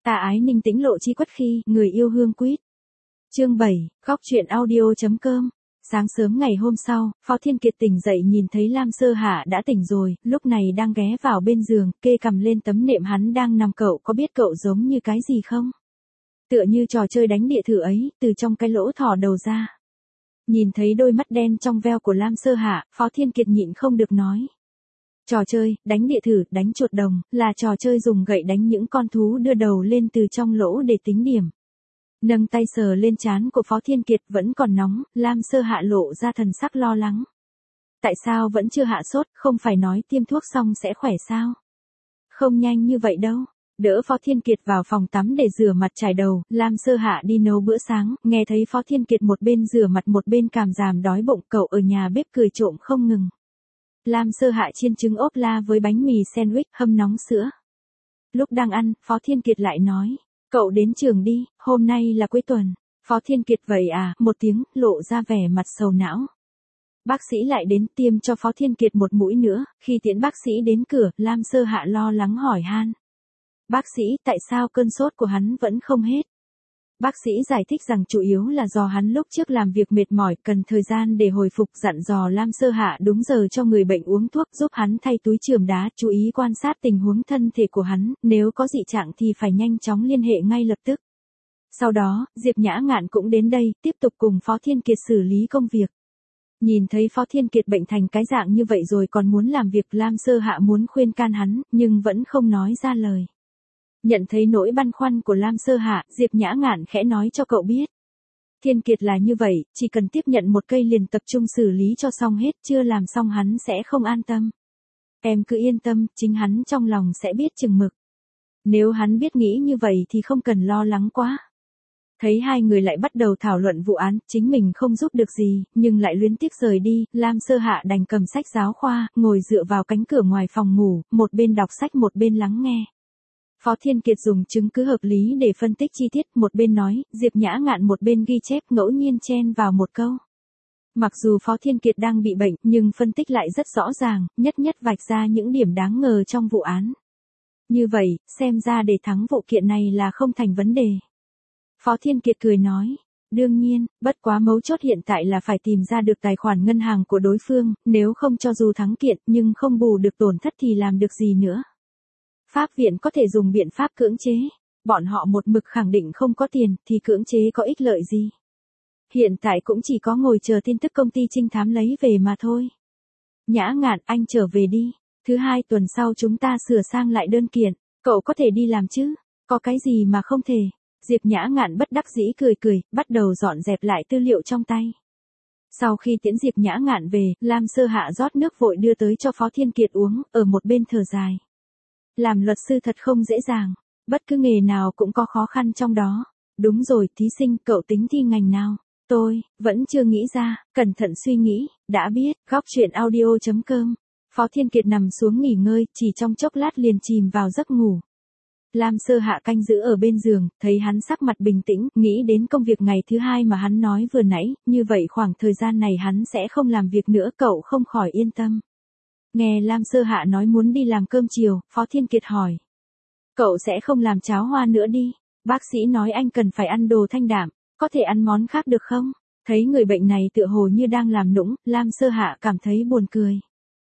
Ta ái Ninh Tĩnh lộ chi quất khi, người yêu hương quýt. Chương 7, góc truyện audio.com. Sáng sớm ngày hôm sau, Phó Thiên Kiệt tỉnh dậy nhìn thấy Lam Sơ Hạ đã tỉnh rồi, lúc này đang ghé vào bên giường, kê cằm lên tấm nệm hắn đang nằm. Cậu có biết cậu giống như cái gì không? Tựa như trò chơi đánh địa thử ấy, từ trong cái lỗ thò đầu ra. Nhìn thấy đôi mắt đen trong veo của Lam Sơ Hạ, Phó Thiên Kiệt nhịn không được nói. Trò chơi, đánh địa thử, đánh chuột đồng, là trò chơi dùng gậy đánh những con thú đưa đầu lên từ trong lỗ để tính điểm. Nâng tay sờ lên trán của Phó Thiên Kiệt vẫn còn nóng, Lam Sơ Hạ lộ ra thần sắc lo lắng. Tại sao vẫn chưa hạ sốt, không phải nói tiêm thuốc xong sẽ khỏe sao? Không nhanh như vậy đâu. Đỡ Phó Thiên Kiệt vào phòng tắm để rửa mặt chải đầu, Lam Sơ Hạ đi nấu bữa sáng, nghe thấy Phó Thiên Kiệt một bên rửa mặt một bên cảm giảm đói bụng, cậu ở nhà bếp cười trộm không ngừng. Lam Sơ Hạ chiên trứng ốp la với bánh mì sandwich hâm nóng sữa. Lúc đang ăn, Phó Thiên Kiệt lại nói, cậu đến trường đi, hôm nay là cuối tuần. Phó Thiên Kiệt vậy à, một tiếng, lộ ra vẻ mặt sầu não. Bác sĩ lại đến tiêm cho Phó Thiên Kiệt một mũi nữa, khi tiễn bác sĩ đến cửa, Lam Sơ Hạ lo lắng hỏi han. Bác sĩ, tại sao cơn sốt của hắn vẫn không hết? Bác sĩ giải thích rằng chủ yếu là do hắn lúc trước làm việc mệt mỏi, cần thời gian để hồi phục, dặn dò Lam Sơ Hạ đúng giờ cho người bệnh uống thuốc, giúp hắn thay túi chườm đá, chú ý quan sát tình huống thân thể của hắn, nếu có dị trạng thì phải nhanh chóng liên hệ ngay lập tức. Sau đó, Diệp Nhã Ngạn cũng đến đây, tiếp tục cùng Phó Thiên Kiệt xử lý công việc. Nhìn thấy Phó Thiên Kiệt bệnh thành cái dạng như vậy rồi còn muốn làm việc, Lam Sơ Hạ muốn khuyên can hắn, nhưng vẫn không nói ra lời. Nhận thấy nỗi băn khoăn của Lam Sơ Hạ, Diệp Nhã Ngạn khẽ nói cho cậu biết. Thiên Kiệt là như vậy, chỉ cần tiếp nhận một cây liền tập trung xử lý cho xong hết, chưa làm xong hắn sẽ không an tâm. Em cứ yên tâm, chính hắn trong lòng sẽ biết chừng mực. Nếu hắn biết nghĩ như vậy thì không cần lo lắng quá. Thấy hai người lại bắt đầu thảo luận vụ án, chính mình không giúp được gì, nhưng lại luyến tiếc rời đi, Lam Sơ Hạ đành cầm sách giáo khoa, ngồi dựa vào cánh cửa ngoài phòng ngủ, một bên đọc sách một bên lắng nghe. Phó Thiên Kiệt dùng chứng cứ hợp lý để phân tích chi tiết, một bên nói, Diệp Nhã Ngạn một bên ghi chép, ngẫu nhiên chen vào một câu. Mặc dù Phó Thiên Kiệt đang bị bệnh, nhưng phân tích lại rất rõ ràng, nhất nhất vạch ra những điểm đáng ngờ trong vụ án. Như vậy, xem ra để thắng vụ kiện này là không thành vấn đề. Phó Thiên Kiệt cười nói, đương nhiên, bất quá mấu chốt hiện tại là phải tìm ra được tài khoản ngân hàng của đối phương, nếu không cho dù thắng kiện nhưng không bù được tổn thất thì làm được gì nữa. Pháp viện có thể dùng biện pháp cưỡng chế, bọn họ một mực khẳng định không có tiền thì cưỡng chế có ích lợi gì. Hiện tại cũng chỉ có ngồi chờ tin tức công ty trinh thám lấy về mà thôi. Nhã Ngạn, anh trở về đi, thứ hai tuần sau chúng ta sửa sang lại đơn kiện, cậu có thể đi làm chứ, có cái gì mà không thể. Diệp Nhã Ngạn bất đắc dĩ cười cười, bắt đầu dọn dẹp lại tư liệu trong tay. Sau khi tiễn Diệp Nhã Ngạn về, Lam Sơ Hạ rót nước vội đưa tới cho Phó Thiên Kiệt uống, ở một bên thở dài. Làm luật sư thật không dễ dàng, bất cứ nghề nào cũng có khó khăn trong đó. Đúng rồi, thí sinh, cậu tính thi ngành nào? Tôi, vẫn chưa nghĩ ra, cẩn thận suy nghĩ, đã biết, góc truyện audio.com. Phó Thiên Kiệt nằm xuống nghỉ ngơi, chỉ trong chốc lát liền chìm vào giấc ngủ. Lam Sơ Hạ canh giữ ở bên giường, thấy hắn sắc mặt bình tĩnh, nghĩ đến công việc ngày thứ hai mà hắn nói vừa nãy, như vậy khoảng thời gian này hắn sẽ không làm việc nữa, cậu không khỏi yên tâm. Nghe Lam Sơ Hạ nói muốn đi làm cơm chiều, Phó Thiên Kiệt hỏi. Cậu sẽ không làm cháo hoa nữa đi, bác sĩ nói anh cần phải ăn đồ thanh đạm, có thể ăn món khác được không? Thấy người bệnh này tựa hồ như đang làm nũng, Lam Sơ Hạ cảm thấy buồn cười.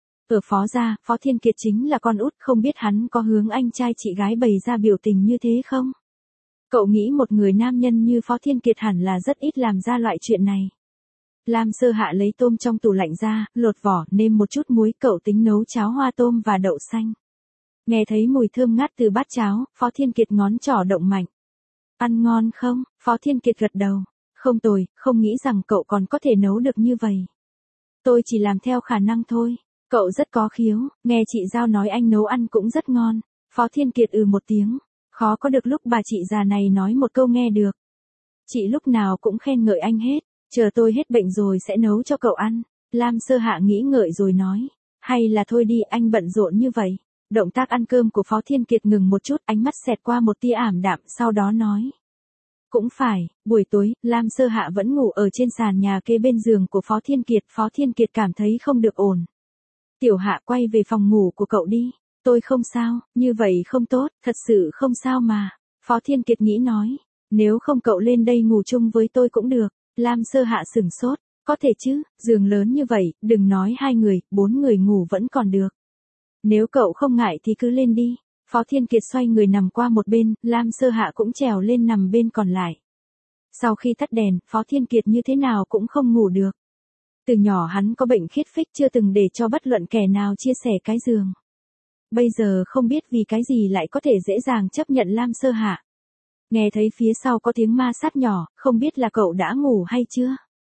Ở Phó gia, Phó Thiên Kiệt chính là con út, không biết hắn có hướng anh trai chị gái bày ra biểu tình như thế không? Cậu nghĩ một người nam nhân như Phó Thiên Kiệt hẳn là rất ít làm ra loại chuyện này. Lam Sơ Hạ lấy tôm trong tủ lạnh ra, lột vỏ, nêm một chút muối, cậu tính nấu cháo hoa tôm và đậu xanh. Nghe thấy mùi thơm ngát từ bát cháo, Phó Thiên Kiệt ngón trỏ động mạnh. Ăn ngon không? Phó Thiên Kiệt gật đầu. Không tồi, không nghĩ rằng cậu còn có thể nấu được như vậy. Tôi chỉ làm theo khả năng thôi. Cậu rất có khiếu, nghe chị Giao nói anh nấu ăn cũng rất ngon. Phó Thiên Kiệt một tiếng. Khó có được lúc bà chị già này nói một câu nghe được. Chị lúc nào cũng khen ngợi anh hết. Chờ tôi hết bệnh rồi sẽ nấu cho cậu ăn. Lam Sơ Hạ nghĩ ngợi rồi nói. Hay là thôi đi, anh bận rộn như vậy. Động tác ăn cơm của Phó Thiên Kiệt ngừng một chút, ánh mắt xẹt qua một tia ảm đạm, sau đó nói. Cũng phải, buổi tối, Lam Sơ Hạ vẫn ngủ ở trên sàn nhà kế bên giường của Phó Thiên Kiệt cảm thấy không được ổn. Tiểu Hạ, quay về phòng ngủ của cậu đi. Tôi không sao, như vậy không tốt, thật sự không sao mà. Phó Thiên Kiệt nghĩ nói, nếu không cậu lên đây ngủ chung với tôi cũng được. Lam Sơ Hạ sửng sốt, có thể chứ, giường lớn như vậy, đừng nói 2 người, 4 người ngủ vẫn còn được. Nếu cậu không ngại thì cứ lên đi. Phó Thiên Kiệt xoay người nằm qua một bên, Lam Sơ Hạ cũng trèo lên nằm bên còn lại. Sau khi tắt đèn, Phó Thiên Kiệt như thế nào cũng không ngủ được. Từ nhỏ hắn có bệnh khiết phích chưa từng để cho bất luận kẻ nào chia sẻ cái giường. Bây giờ không biết vì cái gì lại có thể dễ dàng chấp nhận Lam Sơ Hạ. Nghe thấy phía sau có tiếng ma sát nhỏ, không biết là cậu đã ngủ hay chưa.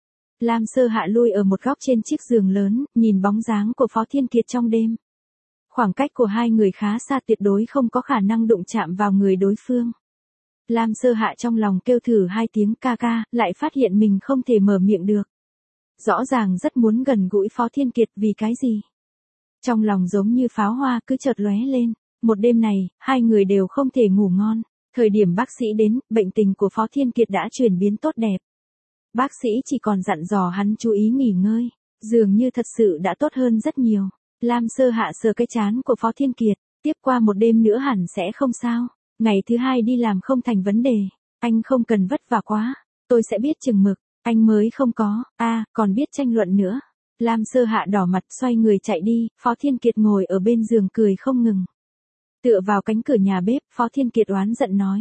Lam Sơ Hạ lui ở một góc trên chiếc giường lớn, nhìn bóng dáng của Phó Thiên Kiệt trong đêm. Khoảng cách của hai người khá xa, tuyệt đối không có khả năng đụng chạm vào người đối phương. Lam Sơ Hạ trong lòng kêu thử 2 tiếng ca ca, lại phát hiện mình không thể mở miệng được. Rõ ràng rất muốn gần gũi Phó Thiên Kiệt, vì cái gì? Trong lòng giống như pháo hoa cứ chợt lóe lên. Một đêm này, hai người đều không thể ngủ ngon. Thời điểm bác sĩ đến, bệnh tình của Phó Thiên Kiệt đã chuyển biến tốt đẹp. Bác sĩ chỉ còn dặn dò hắn chú ý nghỉ ngơi. Dường như thật sự đã tốt hơn rất nhiều. Lam Sơ Hạ sờ cái trán của Phó Thiên Kiệt. Tiếp qua một đêm nữa hẳn sẽ không sao. Ngày thứ 2 đi làm không thành vấn đề. Anh không cần vất vả quá. Tôi sẽ biết chừng mực. Anh mới không có. Còn biết tranh luận nữa. Lam Sơ Hạ đỏ mặt xoay người chạy đi. Phó Thiên Kiệt ngồi ở bên giường cười không ngừng. Tựa vào cánh cửa nhà bếp, Phó Thiên Kiệt oán giận nói.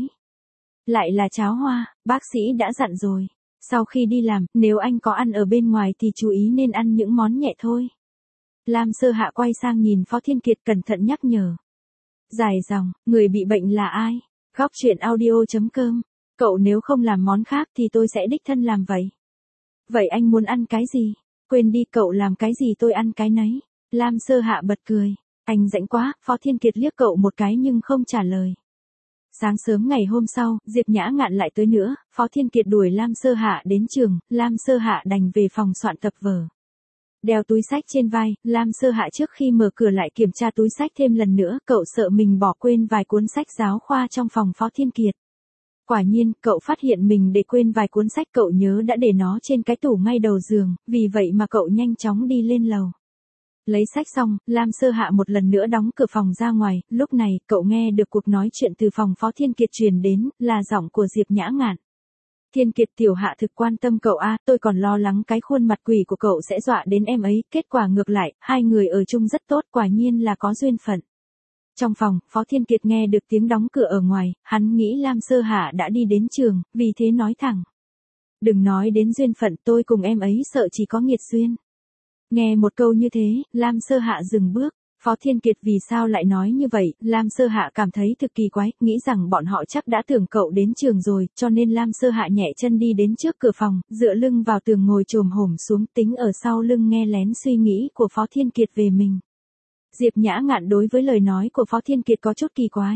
Lại là cháo hoa, bác sĩ đã dặn rồi. Sau khi đi làm, nếu anh có ăn ở bên ngoài thì chú ý nên ăn những món nhẹ thôi. Lam Sơ Hạ quay sang nhìn Phó Thiên Kiệt cẩn thận nhắc nhở. Dài dòng, người bị bệnh là ai? Góc truyện audio.com. Cậu nếu không làm món khác thì tôi sẽ đích thân làm vậy. Vậy anh muốn ăn cái gì? Quên đi, cậu làm cái gì tôi ăn cái nấy. Lam Sơ Hạ bật cười. Anh rãnh quá, Phó Thiên Kiệt liếc cậu một cái nhưng không trả lời. Sáng sớm ngày hôm sau, Diệp Nhã Ngạn lại tới nữa, Phó Thiên Kiệt đuổi Lam Sơ Hạ đến trường, Lam Sơ Hạ đành về phòng soạn tập vở. Đeo túi sách trên vai, Lam Sơ Hạ trước khi mở cửa lại kiểm tra túi sách thêm lần nữa, cậu sợ mình bỏ quên vài cuốn sách giáo khoa trong phòng Phó Thiên Kiệt. Quả nhiên, cậu phát hiện mình để quên vài cuốn sách, cậu nhớ đã để nó trên cái tủ ngay đầu giường, vì vậy mà cậu nhanh chóng đi lên lầu. Lấy sách xong, Lam Sơ Hạ một lần nữa đóng cửa phòng ra ngoài, lúc này, cậu nghe được cuộc nói chuyện từ phòng Phó Thiên Kiệt truyền đến, là giọng của Diệp Nhã Ngạn. Thiên Kiệt, tiểu Hạ thực quan tâm cậu tôi còn lo lắng cái khuôn mặt quỷ của cậu sẽ dọa đến em ấy, kết quả ngược lại, hai người ở chung rất tốt, quả nhiên là có duyên phận. Trong phòng, Phó Thiên Kiệt nghe được tiếng đóng cửa ở ngoài, hắn nghĩ Lam Sơ Hạ đã đi đến trường, vì thế nói thẳng. Đừng nói đến duyên phận, tôi cùng em ấy sợ chỉ có nghiệt duyên. Nghe một câu như thế, Lam Sơ Hạ dừng bước. Phó Thiên Kiệt vì sao lại nói như vậy, Lam Sơ Hạ cảm thấy thực kỳ quái, nghĩ rằng bọn họ chắc đã tưởng cậu đến trường rồi, cho nên Lam Sơ Hạ nhẹ chân đi đến trước cửa phòng, dựa lưng vào tường ngồi chồm hổm xuống, tính ở sau lưng nghe lén suy nghĩ của Phó Thiên Kiệt về mình. Diệp Nhã Ngạn đối với lời nói của Phó Thiên Kiệt có chút kỳ quái.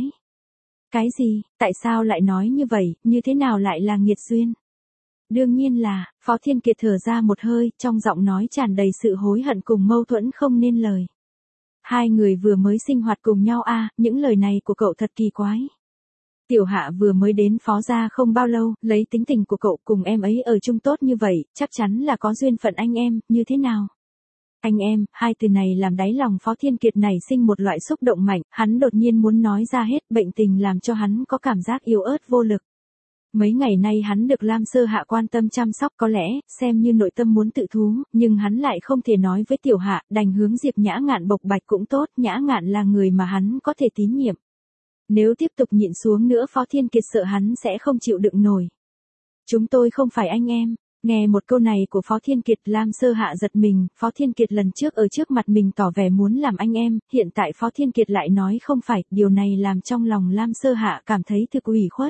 Cái gì, tại sao lại nói như vậy, như thế nào lại là nghiệt duyên? Đương nhiên là, Phó Thiên Kiệt thở ra một hơi, trong giọng nói tràn đầy sự hối hận cùng mâu thuẫn không nên lời. Hai người vừa mới sinh hoạt cùng nhau những lời này của cậu thật kỳ quái. Tiểu Hạ vừa mới đến Phó gia không bao lâu, lấy tính tình của cậu cùng em ấy ở chung tốt như vậy, chắc chắn là có duyên phận anh em, như thế nào? Anh em, hai từ này làm đáy lòng Phó Thiên Kiệt nảy sinh một loại xúc động mạnh, hắn đột nhiên muốn nói ra hết, bệnh tình làm cho hắn có cảm giác yếu ớt vô lực. Mấy ngày nay hắn được Lam Sơ Hạ quan tâm chăm sóc, có lẽ, xem như nội tâm muốn tự thú, nhưng hắn lại không thể nói với Tiểu Hạ, đành hướng Diệp Nhã Ngạn bộc bạch cũng tốt, Nhã Ngạn là người mà hắn có thể tín nhiệm. Nếu tiếp tục nhịn xuống nữa Phó Thiên Kiệt sợ hắn sẽ không chịu đựng nổi. Chúng tôi không phải anh em. Nghe một câu này của Phó Thiên Kiệt, Lam Sơ Hạ giật mình, Phó Thiên Kiệt lần trước ở trước mặt mình tỏ vẻ muốn làm anh em, hiện tại Phó Thiên Kiệt lại nói không phải, điều này làm trong lòng Lam Sơ Hạ cảm thấy thực ủy khuất.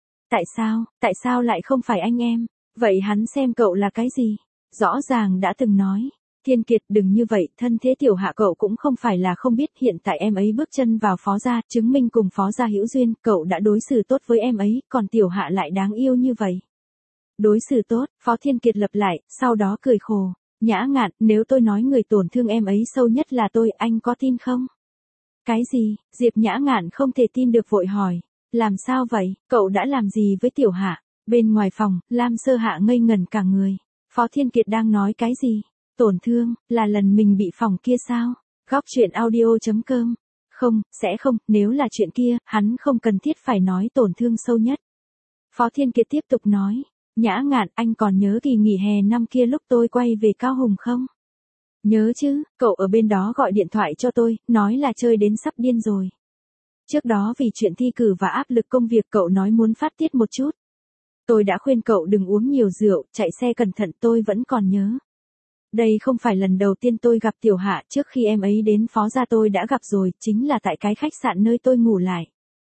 Tại sao lại không phải anh em? Vậy hắn xem cậu là cái gì? Rõ ràng đã từng nói. Thiên Kiệt đừng như vậy, thân thế Tiểu Hạ cậu cũng không phải là không biết, hiện tại em ấy bước chân vào Phó gia, chứng minh cùng Phó gia hữu duyên, cậu đã đối xử tốt với em ấy, còn Tiểu Hạ lại đáng yêu như vậy. Đối xử tốt, Phó Thiên Kiệt lặp lại, sau đó cười khổ. Nhã Ngạn, nếu tôi nói người tổn thương em ấy sâu nhất là tôi, anh có tin không? Cái gì? Diệp Nhã Ngạn không thể tin được vội hỏi. Làm sao vậy, cậu đã làm gì với Tiểu Hạ? Bên ngoài phòng, Lam Sơ Hạ ngây ngẩn cả người. Phó Thiên Kiệt đang nói cái gì? Tổn thương, là lần mình bị phòng kia sao? Góc truyện audio.com Không, sẽ không, nếu là chuyện kia, hắn không cần thiết phải nói tổn thương sâu nhất. Phó Thiên Kiệt tiếp tục nói, Nhã Ngạn, anh còn nhớ kỳ nghỉ hè năm kia lúc tôi quay về Cao Hùng không? Nhớ chứ, cậu ở bên đó gọi điện thoại cho tôi, nói là chơi đến sắp điên rồi. Trước đó vì chuyện thi cử và áp lực công việc cậu nói muốn phát tiết một chút. Tôi đã khuyên cậu đừng uống nhiều rượu, chạy xe cẩn thận, tôi vẫn còn nhớ. Đây không phải lần đầu tiên tôi gặp Tiểu Hạ, trước khi em ấy đến Phó gia tôi đã gặp rồi, chính là tại cái khách sạn nơi tôi ngủ lại.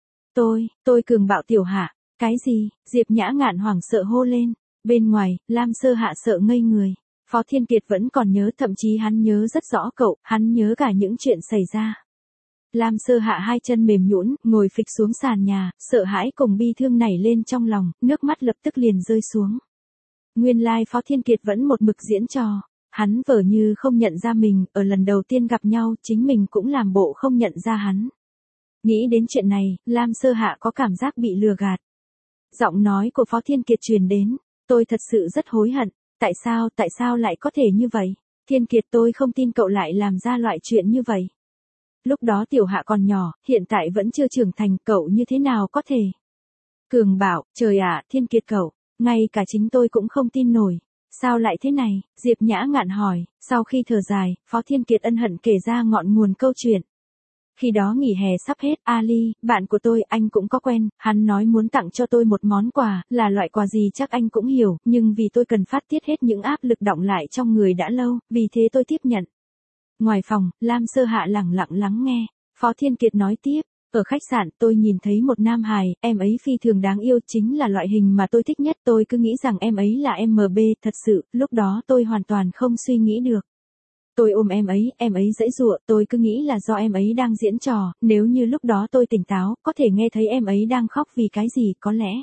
Tôi cường bạo Tiểu Hạ. Cái gì? Diệp Nhã Ngạn hoảng sợ hô lên. Bên ngoài, Lam Sơ Hạ sợ ngây người. Phó Thiên Kiệt vẫn còn nhớ, thậm chí hắn nhớ rất rõ cậu, hắn nhớ cả những chuyện xảy ra. Lam Sơ Hạ hai chân mềm nhũn, ngồi phịch xuống sàn nhà, sợ hãi cùng bi thương nảy lên trong lòng, nước mắt lập tức liền rơi xuống. Nguyên lai Phó Thiên Kiệt vẫn một mực diễn trò. Hắn vờ như không nhận ra mình, ở lần đầu tiên gặp nhau, chính mình cũng làm bộ không nhận ra hắn. Nghĩ đến chuyện này, Lam Sơ Hạ có cảm giác bị lừa gạt. Giọng nói của Phó Thiên Kiệt truyền đến, tôi thật sự rất hối hận, tại sao lại có thể như vậy? Thiên Kiệt, tôi không tin cậu lại làm ra loại chuyện như vậy. Lúc đó Tiểu Hạ còn nhỏ, hiện tại vẫn chưa trưởng thành, cậu như thế nào có thể? Cường bảo, trời ạ, Thiên Kiệt cậu, ngay cả chính tôi cũng không tin nổi. Sao lại thế này? Diệp Nhã Ngạn hỏi, sau khi thở dài, Phó Thiên Kiệt ân hận kể ra ngọn nguồn câu chuyện. Khi đó nghỉ hè sắp hết, Ali, bạn của tôi, anh cũng có quen, hắn nói muốn tặng cho tôi một món quà, là loại quà gì chắc anh cũng hiểu, nhưng vì tôi cần phát tiết hết những áp lực đọng lại trong người đã lâu, vì thế tôi tiếp nhận. Ngoài phòng, Lam Sơ Hạ lẳng lặng lắng nghe, Phó Thiên Kiệt nói tiếp, ở khách sạn tôi nhìn thấy một nam hài, em ấy phi thường đáng yêu, chính là loại hình mà tôi thích nhất, tôi cứ nghĩ rằng em ấy là MB, thật sự, lúc đó tôi hoàn toàn không suy nghĩ được. Tôi ôm em ấy giãy giụa, tôi cứ nghĩ là do em ấy đang diễn trò, nếu như lúc đó tôi tỉnh táo, có thể nghe thấy em ấy đang khóc vì cái gì, có lẽ.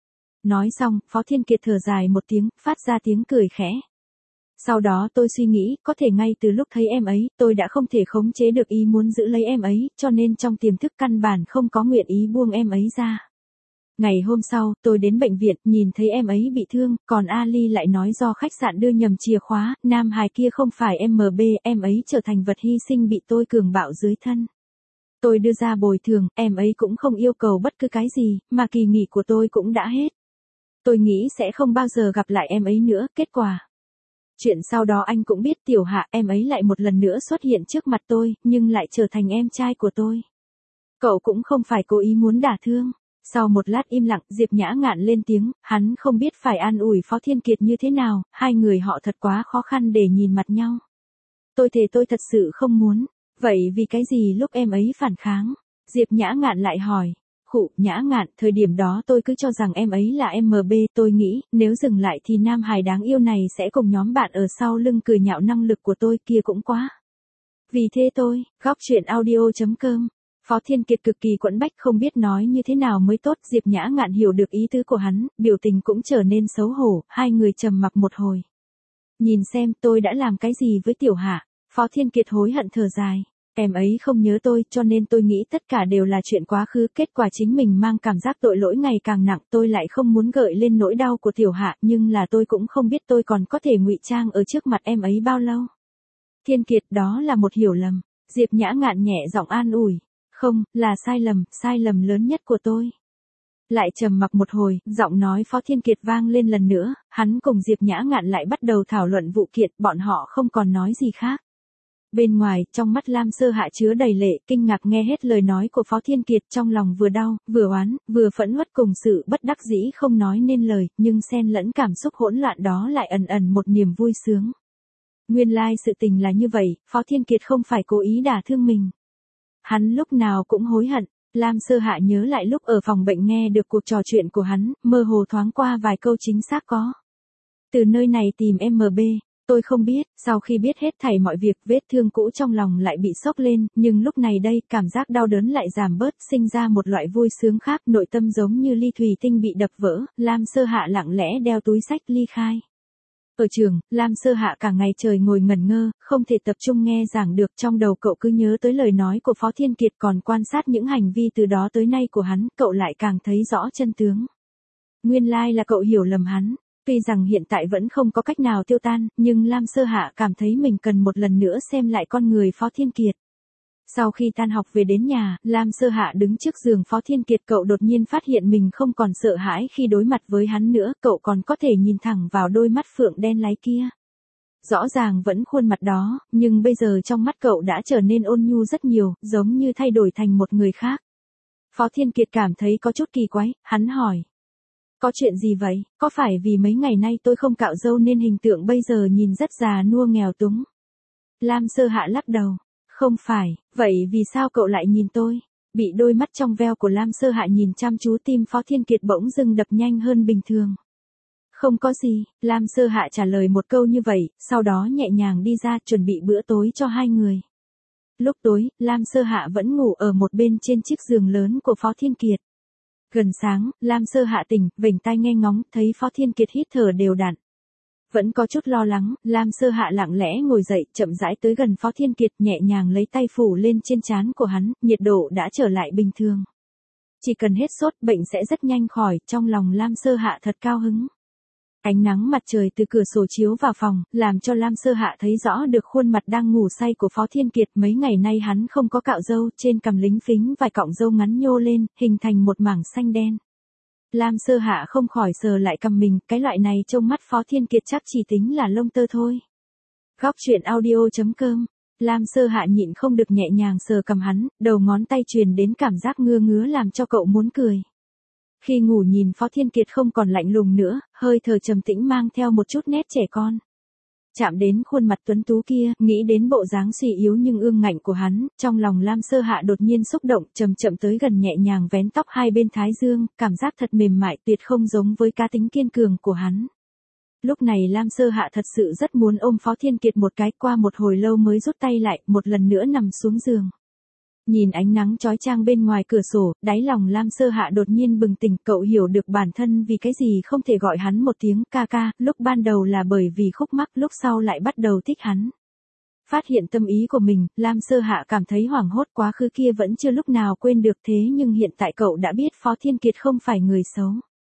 Nói xong, Phó Thiên Kiệt thở dài một tiếng, phát ra tiếng cười khẽ. Sau đó tôi suy nghĩ, có thể ngay từ lúc thấy em ấy, tôi đã không thể khống chế được ý muốn giữ lấy em ấy, cho nên trong tiềm thức căn bản không có nguyện ý buông em ấy ra. Ngày hôm sau, tôi đến bệnh viện, nhìn thấy em ấy bị thương, còn Ali lại nói do khách sạn đưa nhầm chìa khóa, nam hài kia không phải MB, em ấy trở thành vật hy sinh bị tôi cường bạo dưới thân. Tôi đưa ra bồi thường, em ấy cũng không yêu cầu bất cứ cái gì, mà kỳ nghỉ của tôi cũng đã hết. Tôi nghĩ sẽ không bao giờ gặp lại em ấy nữa, kết quả. Chuyện sau đó anh cũng biết, Tiểu Hạ, em ấy lại một lần nữa xuất hiện trước mặt tôi, nhưng lại trở thành em trai của tôi. Cậu cũng không phải cố ý muốn đả thương. Sau một lát im lặng, Diệp Nhã Ngạn lên tiếng, hắn không biết phải an ủi Phó Thiên Kiệt như thế nào, hai người họ thật quá khó khăn để nhìn mặt nhau. Tôi thề tôi thật sự không muốn, vậy vì cái gì lúc em ấy phản kháng? Diệp Nhã Ngạn lại hỏi, Nhã Ngạn, thời điểm đó tôi cứ cho rằng em ấy là MB, tôi nghĩ, nếu dừng lại thì nam hài đáng yêu này sẽ cùng nhóm bạn ở sau lưng cười nhạo năng lực của tôi kia cũng quá. Vì thế tôi, góc chuyện audio.com. Phó Thiên Kiệt cực kỳ quẫn bách không biết nói như thế nào mới tốt, Diệp Nhã Ngạn hiểu được ý tứ của hắn, biểu tình cũng trở nên xấu hổ, hai người trầm mặc một hồi. Nhìn xem tôi đã làm cái gì với Tiểu Hạ, Phó Thiên Kiệt hối hận thở dài. Em ấy không nhớ tôi cho nên tôi nghĩ tất cả đều là chuyện quá khứ, kết quả chính mình mang cảm giác tội lỗi ngày càng nặng, tôi lại không muốn gợi lên nỗi đau của Tiểu Hạ, nhưng là tôi cũng không biết tôi còn có thể ngụy trang ở trước mặt em ấy bao lâu. Thiên Kiệt, đó là một hiểu lầm. Diệp Nhã Ngạn nhẹ giọng an ủi. Không, là sai lầm lớn nhất của tôi. Lại trầm mặc một hồi, giọng nói Phó Thiên Kiệt vang lên lần nữa, hắn cùng Diệp Nhã Ngạn lại bắt đầu thảo luận vụ kiện, bọn họ không còn nói gì khác. Bên ngoài, trong mắt Lam Sơ Hạ chứa đầy lệ, kinh ngạc nghe hết lời nói của Phó Thiên Kiệt, trong lòng vừa đau, vừa oán, vừa phẫn uất cùng sự bất đắc dĩ không nói nên lời, nhưng xen lẫn cảm xúc hỗn loạn đó lại ẩn ẩn một niềm vui sướng. Nguyên lai sự tình là như vậy, Phó Thiên Kiệt không phải cố ý đả thương mình. Hắn lúc nào cũng hối hận. Lam Sơ Hạ nhớ lại lúc ở phòng bệnh nghe được cuộc trò chuyện của hắn, mơ hồ thoáng qua vài câu chính xác có. Từ nơi này tìm MB, tôi không biết, sau khi biết hết thảy mọi việc, vết thương cũ trong lòng lại bị sốc lên, nhưng lúc này đây, cảm giác đau đớn lại giảm bớt, sinh ra một loại vui sướng khác, nội tâm giống như ly thủy tinh bị đập vỡ, Lam Sơ Hạ lặng lẽ đeo túi xách ly khai. Ở trường, Lam Sơ Hạ cả ngày trời ngồi ngẩn ngơ, không thể tập trung nghe giảng được, trong đầu cậu cứ nhớ tới lời nói của Phó Thiên Kiệt, còn quan sát những hành vi từ đó tới nay của hắn, cậu lại càng thấy rõ chân tướng. Nguyên lai là cậu hiểu lầm hắn, tuy rằng hiện tại vẫn không có cách nào tiêu tan, nhưng Lam Sơ Hạ cảm thấy mình cần một lần nữa xem lại con người Phó Thiên Kiệt. Sau khi tan học về đến nhà, Lam Sơ Hạ đứng trước giường Phó Thiên Kiệt, cậu đột nhiên phát hiện mình không còn sợ hãi khi đối mặt với hắn nữa, cậu còn có thể nhìn thẳng vào đôi mắt phượng đen láy kia. Rõ ràng vẫn khuôn mặt đó, nhưng bây giờ trong mắt cậu đã trở nên ôn nhu rất nhiều, giống như thay đổi thành một người khác. Phó Thiên Kiệt cảm thấy có chút kỳ quái, hắn hỏi. Có chuyện gì vậy, có phải vì mấy ngày nay tôi không cạo râu nên hình tượng bây giờ nhìn rất già nua nghèo túng? Lam Sơ Hạ lắc đầu. Không phải, vậy vì sao cậu lại nhìn tôi? Bị đôi mắt trong veo của Lam Sơ Hạ nhìn chăm chú, tim Phó Thiên Kiệt bỗng dưng đập nhanh hơn bình thường. Không có gì, Lam Sơ Hạ trả lời một câu như vậy, sau đó nhẹ nhàng đi ra chuẩn bị bữa tối cho hai người. Lúc tối, Lam Sơ Hạ vẫn ngủ ở một bên trên chiếc giường lớn của Phó Thiên Kiệt. Gần sáng, Lam Sơ Hạ tỉnh, vểnh tai nghe ngóng, thấy Phó Thiên Kiệt hít thở đều đặn. Vẫn có chút lo lắng, Lam Sơ Hạ lặng lẽ ngồi dậy, chậm rãi tới gần Phó Thiên Kiệt, nhẹ nhàng lấy tay phủ lên trên trán của hắn, nhiệt độ đã trở lại bình thường. Chỉ cần hết sốt, bệnh sẽ rất nhanh khỏi, trong lòng Lam Sơ Hạ thật cao hứng. Ánh nắng mặt trời từ cửa sổ chiếu vào phòng, làm cho Lam Sơ Hạ thấy rõ được khuôn mặt đang ngủ say của Phó Thiên Kiệt. Mấy ngày nay hắn không có cạo râu, trên cằm lính phính vài cọng râu ngắn nhô lên, hình thành một mảng xanh đen. Lam Sơ Hạ không khỏi sờ lại cằm mình, cái loại này trông mắt Phó Thiên Kiệt chắc chỉ tính là lông tơ thôi. Góc truyện audio.com. Lam Sơ Hạ nhịn không được nhẹ nhàng sờ cằm hắn, đầu ngón tay truyền đến cảm giác ngứa ngứa làm cho cậu muốn cười. Khi ngủ nhìn Phó Thiên Kiệt không còn lạnh lùng nữa, hơi thở trầm tĩnh mang theo một chút nét trẻ con. Chạm đến khuôn mặt tuấn tú kia, nghĩ đến bộ dáng suy yếu nhưng ương ngạnh của hắn, trong lòng Lam Sơ Hạ đột nhiên xúc động, chậm chậm tới gần nhẹ nhàng vén tóc hai bên thái dương, cảm giác thật mềm mại, tuyệt không giống với cá tính kiên cường của hắn. Lúc này Lam Sơ Hạ thật sự rất muốn ôm Phó Thiên Kiệt một cái, qua một hồi lâu mới rút tay lại, một lần nữa nằm xuống giường. Nhìn ánh nắng chói chang bên ngoài cửa sổ, đáy lòng Lam Sơ Hạ đột nhiên bừng tỉnh, cậu hiểu được bản thân vì cái gì không thể gọi hắn một tiếng ca ca, lúc ban đầu là bởi vì khúc mắc, lúc sau lại bắt đầu thích hắn. Phát hiện tâm ý của mình, Lam Sơ Hạ cảm thấy hoảng hốt, quá khứ kia vẫn chưa lúc nào quên được, thế nhưng hiện tại cậu đã biết Phó Thiên Kiệt không phải người xấu.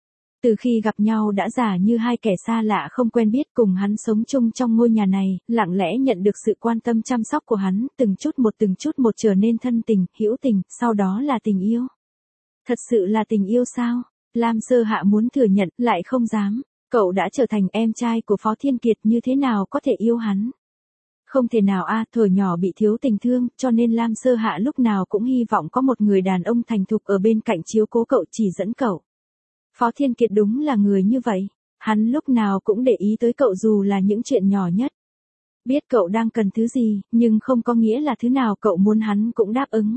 Từ khi gặp nhau đã giả như hai kẻ xa lạ không quen biết, cùng hắn sống chung trong ngôi nhà này, lặng lẽ nhận được sự quan tâm chăm sóc của hắn, từng chút một trở nên thân tình, hữu tình, sau đó là tình yêu. Thật sự là tình yêu sao? Lam Sơ Hạ muốn thừa nhận, lại không dám. Cậu đã trở thành em trai của Phó Thiên Kiệt, như thế nào có thể yêu hắn? Không thể nào a, thuở nhỏ bị thiếu tình thương, cho nên Lam Sơ Hạ lúc nào cũng hy vọng có một người đàn ông thành thục ở bên cạnh chiếu cố cậu, chỉ dẫn cậu. Phó Thiên Kiệt đúng là người như vậy, hắn lúc nào cũng để ý tới cậu dù là những chuyện nhỏ nhất. Biết cậu đang cần thứ gì, nhưng không có nghĩa là thứ nào cậu muốn hắn cũng đáp ứng.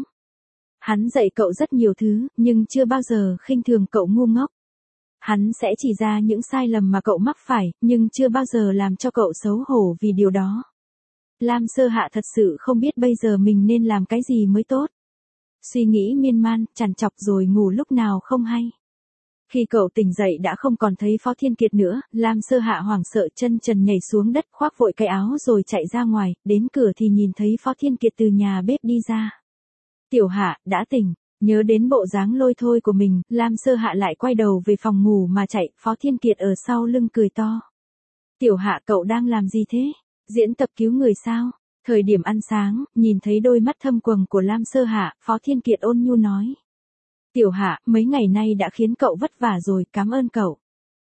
Hắn dạy cậu rất nhiều thứ, nhưng chưa bao giờ khinh thường cậu ngu ngốc. Hắn sẽ chỉ ra những sai lầm mà cậu mắc phải, nhưng chưa bao giờ làm cho cậu xấu hổ vì điều đó. Lam Sơ Hạ thật sự không biết bây giờ mình nên làm cái gì mới tốt. Suy nghĩ miên man, trằn trọc rồi ngủ lúc nào không hay. Khi cậu tỉnh dậy đã không còn thấy Phó Thiên Kiệt nữa, Lam Sơ Hạ hoảng sợ chân trần nhảy xuống đất, khoác vội cái áo rồi chạy ra ngoài, đến cửa thì nhìn thấy Phó Thiên Kiệt từ nhà bếp đi ra. Tiểu Hạ, đã tỉnh, nhớ đến bộ dáng lôi thôi của mình, Lam Sơ Hạ lại quay đầu về phòng ngủ mà chạy, Phó Thiên Kiệt ở sau lưng cười to. Tiểu Hạ, cậu đang làm gì thế? Diễn tập cứu người sao? Thời điểm ăn sáng, nhìn thấy đôi mắt thâm quầng của Lam Sơ Hạ, Phó Thiên Kiệt ôn nhu nói. Tiểu Hạ, mấy ngày nay đã khiến cậu vất vả rồi, cảm ơn cậu.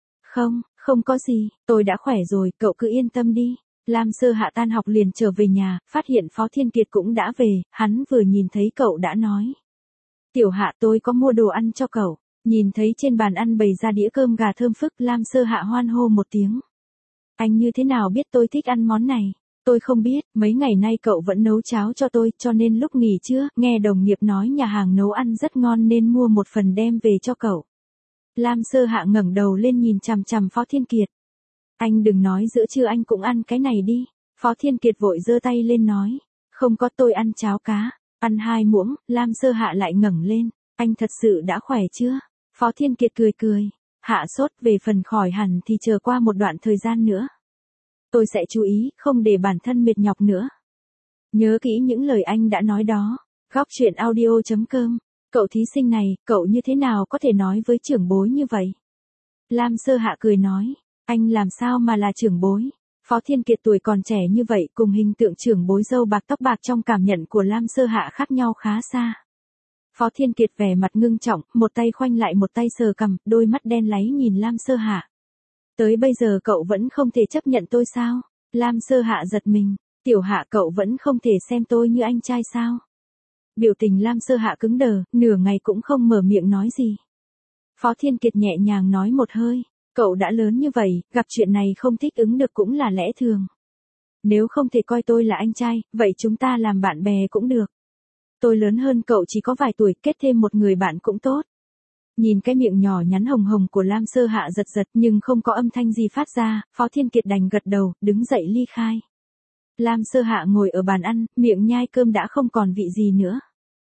Không có gì, tôi đã khỏe rồi, cậu cứ yên tâm đi. Lam Sơ Hạ tan học liền trở về nhà, phát hiện Phó Thiên Kiệt cũng đã về, hắn vừa nhìn thấy cậu đã nói. Tiểu Hạ, tôi có mua đồ ăn cho cậu. Nhìn thấy trên bàn ăn bày ra đĩa cơm gà thơm phức, Lam Sơ Hạ hoan hô một tiếng. Anh như thế nào biết tôi thích ăn món này? Tôi không biết, mấy ngày nay cậu vẫn nấu cháo cho tôi, cho nên lúc nghỉ trưa, nghe đồng nghiệp nói nhà hàng nấu ăn rất ngon nên mua một phần đem về cho cậu. Lam Sơ Hạ ngẩng đầu lên nhìn chằm chằm Phó Thiên Kiệt. Anh đừng nói giữa trưa anh cũng ăn cái này đi. Phó Thiên Kiệt vội giơ tay lên nói. Không có, tôi ăn cháo cá. Ăn 2 muỗng, Lam Sơ Hạ lại ngẩng lên. Anh thật sự đã khỏe chưa? Phó Thiên Kiệt cười. Hạ sốt, về phần khỏi hẳn thì chờ qua một đoạn thời gian nữa. Tôi sẽ chú ý, không để bản thân mệt nhọc nữa. Nhớ kỹ những lời anh đã nói đó. Góc truyện audio.com. Cậu thí sinh này, cậu như thế nào có thể nói với trưởng bối như vậy? Lam Sơ Hạ cười nói. Anh làm sao mà là trưởng bối? Phó Thiên Kiệt tuổi còn trẻ như vậy cùng hình tượng trưởng bối râu bạc tóc bạc trong cảm nhận của Lam Sơ Hạ khác nhau khá xa. Phó Thiên Kiệt vẻ mặt ngưng trọng, một tay khoanh lại một tay sờ cằm, đôi mắt đen láy nhìn Lam Sơ Hạ. Tới bây giờ cậu vẫn không thể chấp nhận tôi sao? Lam Sơ Hạ giật mình, Tiểu Hạ cậu vẫn không thể xem tôi như anh trai sao? Biểu tình Lam Sơ Hạ cứng đờ, nửa ngày cũng không mở miệng nói gì. Phó Thiên Kiệt nhẹ nhàng nói một hơi, cậu đã lớn như vậy, gặp chuyện này không thích ứng được cũng là lẽ thường. Nếu không thể coi tôi là anh trai, vậy chúng ta làm bạn bè cũng được. Tôi lớn hơn cậu chỉ có vài tuổi, kết thêm một người bạn cũng tốt. Nhìn cái miệng nhỏ nhắn hồng hồng của Lam Sơ Hạ giật giật nhưng không có âm thanh gì phát ra, Phó Thiên Kiệt đành gật đầu, đứng dậy ly khai. Lam Sơ Hạ ngồi ở bàn ăn, miệng nhai cơm đã không còn vị gì nữa.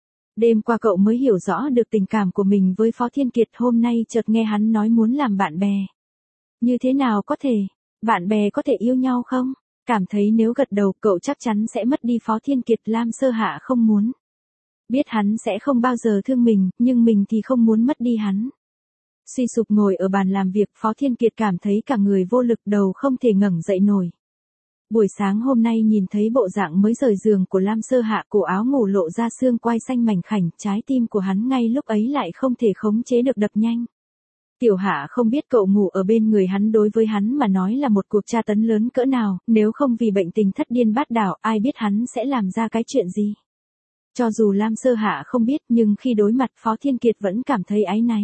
Đêm qua cậu mới hiểu rõ được tình cảm của mình với Phó Thiên Kiệt, hôm nay chợt nghe hắn nói muốn làm bạn bè. Như thế nào có thể? Bạn bè có thể yêu nhau không? Cảm thấy nếu gật đầu cậu chắc chắn sẽ mất đi Phó Thiên Kiệt, Lam Sơ Hạ không muốn. Biết hắn sẽ không bao giờ thương mình, nhưng mình thì không muốn mất đi hắn. Suy sụp ngồi ở bàn làm việc, Phó Thiên Kiệt cảm thấy cả người vô lực, đầu không thể ngẩng dậy nổi. Buổi sáng hôm nay nhìn thấy bộ dạng mới rời giường của Lam Sơ Hạ, cổ áo ngủ lộ ra xương quai xanh mảnh khảnh, trái tim của hắn ngay lúc ấy lại không thể khống chế được đập nhanh. Tiểu Hạ không biết cậu ngủ ở bên người hắn đối với hắn mà nói là một cuộc tra tấn lớn cỡ nào, nếu không vì bệnh tình thất điên bát đảo, ai biết hắn sẽ làm ra cái chuyện gì. Cho dù Lam Sơ Hạ không biết nhưng khi đối mặt Phó Thiên Kiệt vẫn cảm thấy áy náy.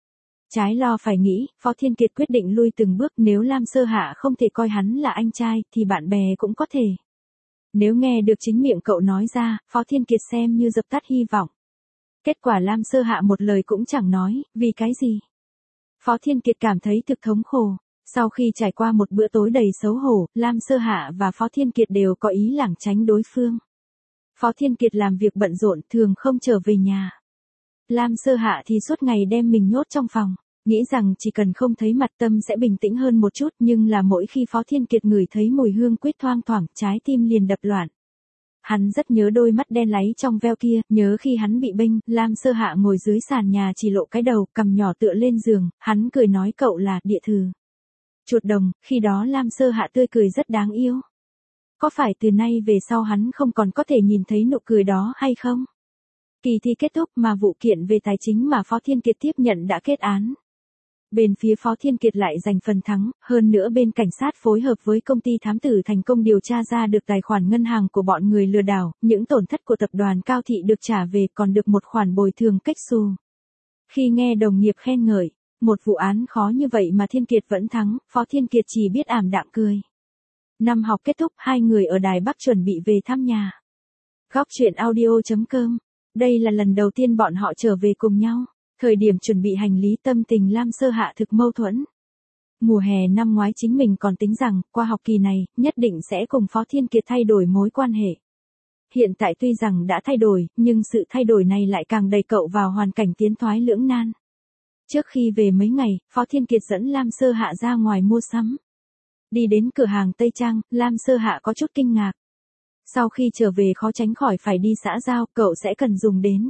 Trái lo phải nghĩ, Phó Thiên Kiệt quyết định lui từng bước, nếu Lam Sơ Hạ không thể coi hắn là anh trai thì bạn bè cũng có thể. Nếu nghe được chính miệng cậu nói ra, Phó Thiên Kiệt xem như dập tắt hy vọng. Kết quả Lam Sơ Hạ một lời cũng chẳng nói, vì cái gì? Phó Thiên Kiệt cảm thấy thực thống khổ. Sau khi trải qua một bữa tối đầy xấu hổ, Lam Sơ Hạ và Phó Thiên Kiệt đều có ý lảng tránh đối phương. Phó Thiên Kiệt làm việc bận rộn, thường không trở về nhà. Lam Sơ Hạ thì suốt ngày đem mình nhốt trong phòng, nghĩ rằng chỉ cần không thấy mặt tâm sẽ bình tĩnh hơn một chút, nhưng là mỗi khi Phó Thiên Kiệt ngửi thấy mùi hương quýt thoang thoảng, trái tim liền đập loạn. Hắn rất nhớ đôi mắt đen láy trong veo kia, nhớ khi hắn bị bênh, Lam Sơ Hạ ngồi dưới sàn nhà chỉ lộ cái đầu, cằm nhỏ tựa lên giường, hắn cười nói cậu là địa thử. Chuột đồng, khi đó Lam Sơ Hạ tươi cười rất đáng yêu. Có phải từ nay về sau hắn không còn có thể nhìn thấy nụ cười đó hay không? Kỳ thi kết thúc mà vụ kiện về tài chính mà Phó Thiên Kiệt tiếp nhận đã kết án. Bên phía Phó Thiên Kiệt lại giành phần thắng, hơn nữa bên cảnh sát phối hợp với công ty thám tử thành công điều tra ra được tài khoản ngân hàng của bọn người lừa đảo, những tổn thất của tập đoàn Cao Thị được trả về, còn được một khoản bồi thường cách xù. Khi nghe đồng nghiệp khen ngợi, một vụ án khó như vậy mà Thiên Kiệt vẫn thắng, Phó Thiên Kiệt chỉ biết ảm đạm cười. Năm học kết thúc, hai người ở Đài Bắc chuẩn bị về thăm nhà. Góc truyện audio.com. Đây là lần đầu tiên bọn họ trở về cùng nhau. Thời điểm chuẩn bị hành lý tâm tình Lam Sơ Hạ thực mâu thuẫn. Mùa hè năm ngoái chính mình còn tính rằng, qua học kỳ này, nhất định sẽ cùng Phó Thiên Kiệt thay đổi mối quan hệ. Hiện tại tuy rằng đã thay đổi, nhưng sự thay đổi này lại càng đẩy cậu vào hoàn cảnh tiến thoái lưỡng nan. Trước khi về mấy ngày, Phó Thiên Kiệt dẫn Lam Sơ Hạ ra ngoài mua sắm. Đi đến cửa hàng Tây Trang, Lam Sơ Hạ có chút kinh ngạc. Sau khi trở về khó tránh khỏi phải đi xã giao, cậu sẽ cần dùng đến.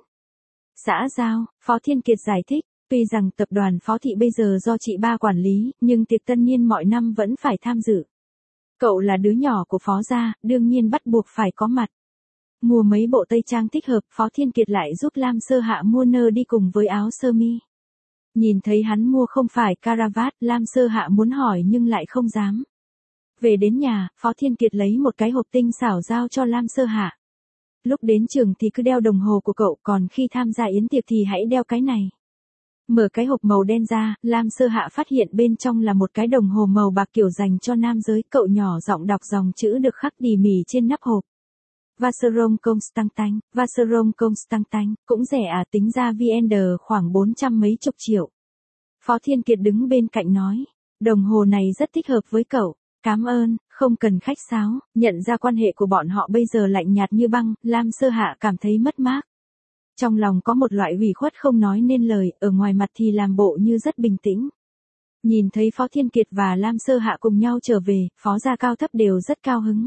Xã giao, Phó Thiên Kiệt giải thích, tuy rằng tập đoàn Phó Thị bây giờ do chị ba quản lý, nhưng tiệc tân niên mọi năm vẫn phải tham dự. Cậu là đứa nhỏ của Phó gia, đương nhiên bắt buộc phải có mặt. Mua mấy bộ Tây Trang thích hợp, Phó Thiên Kiệt lại giúp Lam Sơ Hạ mua nơ đi cùng với áo sơ mi. Nhìn thấy hắn mua không phải caravat, Lam Sơ Hạ muốn hỏi nhưng lại không dám. Về đến nhà, Phó Thiên Kiệt lấy một cái hộp tinh xảo giao cho Lam Sơ Hạ. Lúc đến trường thì cứ đeo đồng hồ của cậu, còn khi tham gia yến tiệc thì hãy đeo cái này. Mở cái hộp màu đen ra, Lam Sơ Hạ phát hiện bên trong là một cái đồng hồ màu bạc kiểu dành cho nam giới, cậu nhỏ giọng đọc dòng chữ được khắc tỉ mỉ trên nắp hộp. Vacheron Constantin, Vacheron Constantin, cũng rẻ à, tính ra VN khoảng 400 mấy chục triệu. Phó Thiên Kiệt đứng bên cạnh nói, đồng hồ này rất thích hợp với cậu. Cảm ơn, không cần khách sáo, nhận ra quan hệ của bọn họ bây giờ lạnh nhạt như băng, Lam Sơ Hạ cảm thấy mất mát. Trong lòng có một loại ủy khuất không nói nên lời, ở ngoài mặt thì làm bộ như rất bình tĩnh. Nhìn thấy Phó Thiên Kiệt và Lam Sơ Hạ cùng nhau trở về, Phó gia cao thấp đều rất cao hứng.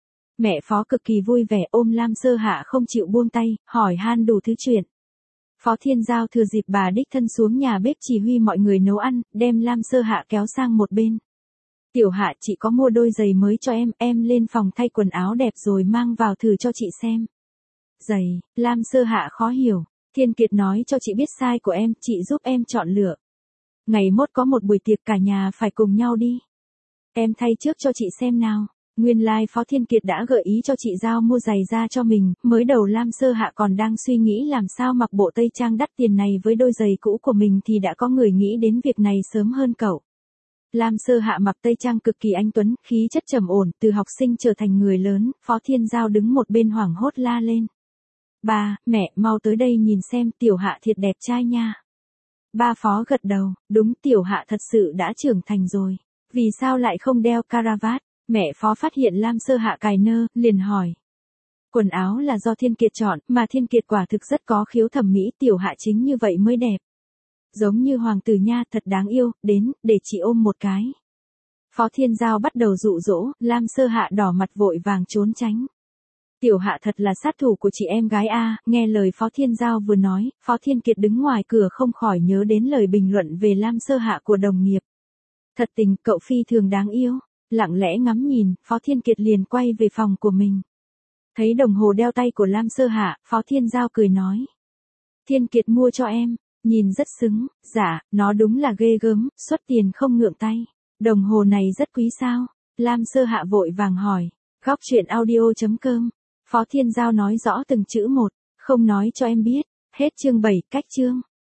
Mẹ Phó cực kỳ vui vẻ ôm Lam Sơ Hạ không chịu buông tay, hỏi han đủ thứ chuyện. Phó Thiên Giao thừa dịp bà đích thân xuống nhà bếp chỉ huy mọi người nấu ăn, đem Lam Sơ Hạ kéo sang một bên. Tiểu Hạ chị có mua đôi giày mới cho em lên phòng thay quần áo đẹp rồi mang vào thử cho chị xem. Giày, Lam Sơ Hạ khó hiểu. Thiên Kiệt nói cho chị biết size của em, chị giúp em chọn lựa. Ngày mốt có một buổi tiệc cả nhà phải cùng nhau đi. Em thay trước cho chị xem nào. Nguyên lai Phó Thiên Kiệt đã gợi ý cho chị Giao mua giày ra cho mình, mới đầu Lam Sơ Hạ còn đang suy nghĩ làm sao mặc bộ tây trang đắt tiền này với đôi giày cũ của mình thì đã có người nghĩ đến việc này sớm hơn cậu. Lam Sơ Hạ mặc tây trang cực kỳ anh tuấn, khí chất trầm ổn, từ học sinh trở thành người lớn, Phó Thiên Giao đứng một bên hoảng hốt la lên. Ba, mẹ, mau tới đây nhìn xem, Tiểu Hạ thiệt đẹp trai nha. Ba Phó gật đầu, đúng, Tiểu Hạ thật sự đã trưởng thành rồi. Vì sao lại không đeo caravat? Mẹ Phó phát hiện Lam Sơ Hạ cài nơ, liền hỏi. Quần áo là do Thiên Kiệt chọn, mà Thiên Kiệt quả thực rất có khiếu thẩm mỹ, Tiểu Hạ chính như vậy mới đẹp. Giống như hoàng tử nha, thật đáng yêu, đến, để chị ôm một cái. Phó Thiên Giao bắt đầu dụ dỗ, Lam Sơ Hạ đỏ mặt vội vàng trốn tránh. Tiểu Hạ thật là sát thủ của chị em gái a. Nghe lời Phó Thiên Giao vừa nói, Phó Thiên Kiệt đứng ngoài cửa không khỏi nhớ đến lời bình luận về Lam Sơ Hạ của đồng nghiệp. Thật tình, cậu phi thường đáng yêu. Lặng lẽ ngắm nhìn, Phó Thiên Kiệt liền quay về phòng của mình. Thấy đồng hồ đeo tay của Lam Sơ Hạ, Phó Thiên Giao cười nói. Thiên Kiệt mua cho em, nhìn rất xứng, dạ, nó đúng là ghê gớm, xuất tiền không ngượng tay. Đồng hồ này rất quý sao? Lam Sơ Hạ vội vàng hỏi. Góc truyện audio.com. Phó Thiên Giao nói rõ từng chữ một, không nói cho em biết. Hết chương 7, cách chương.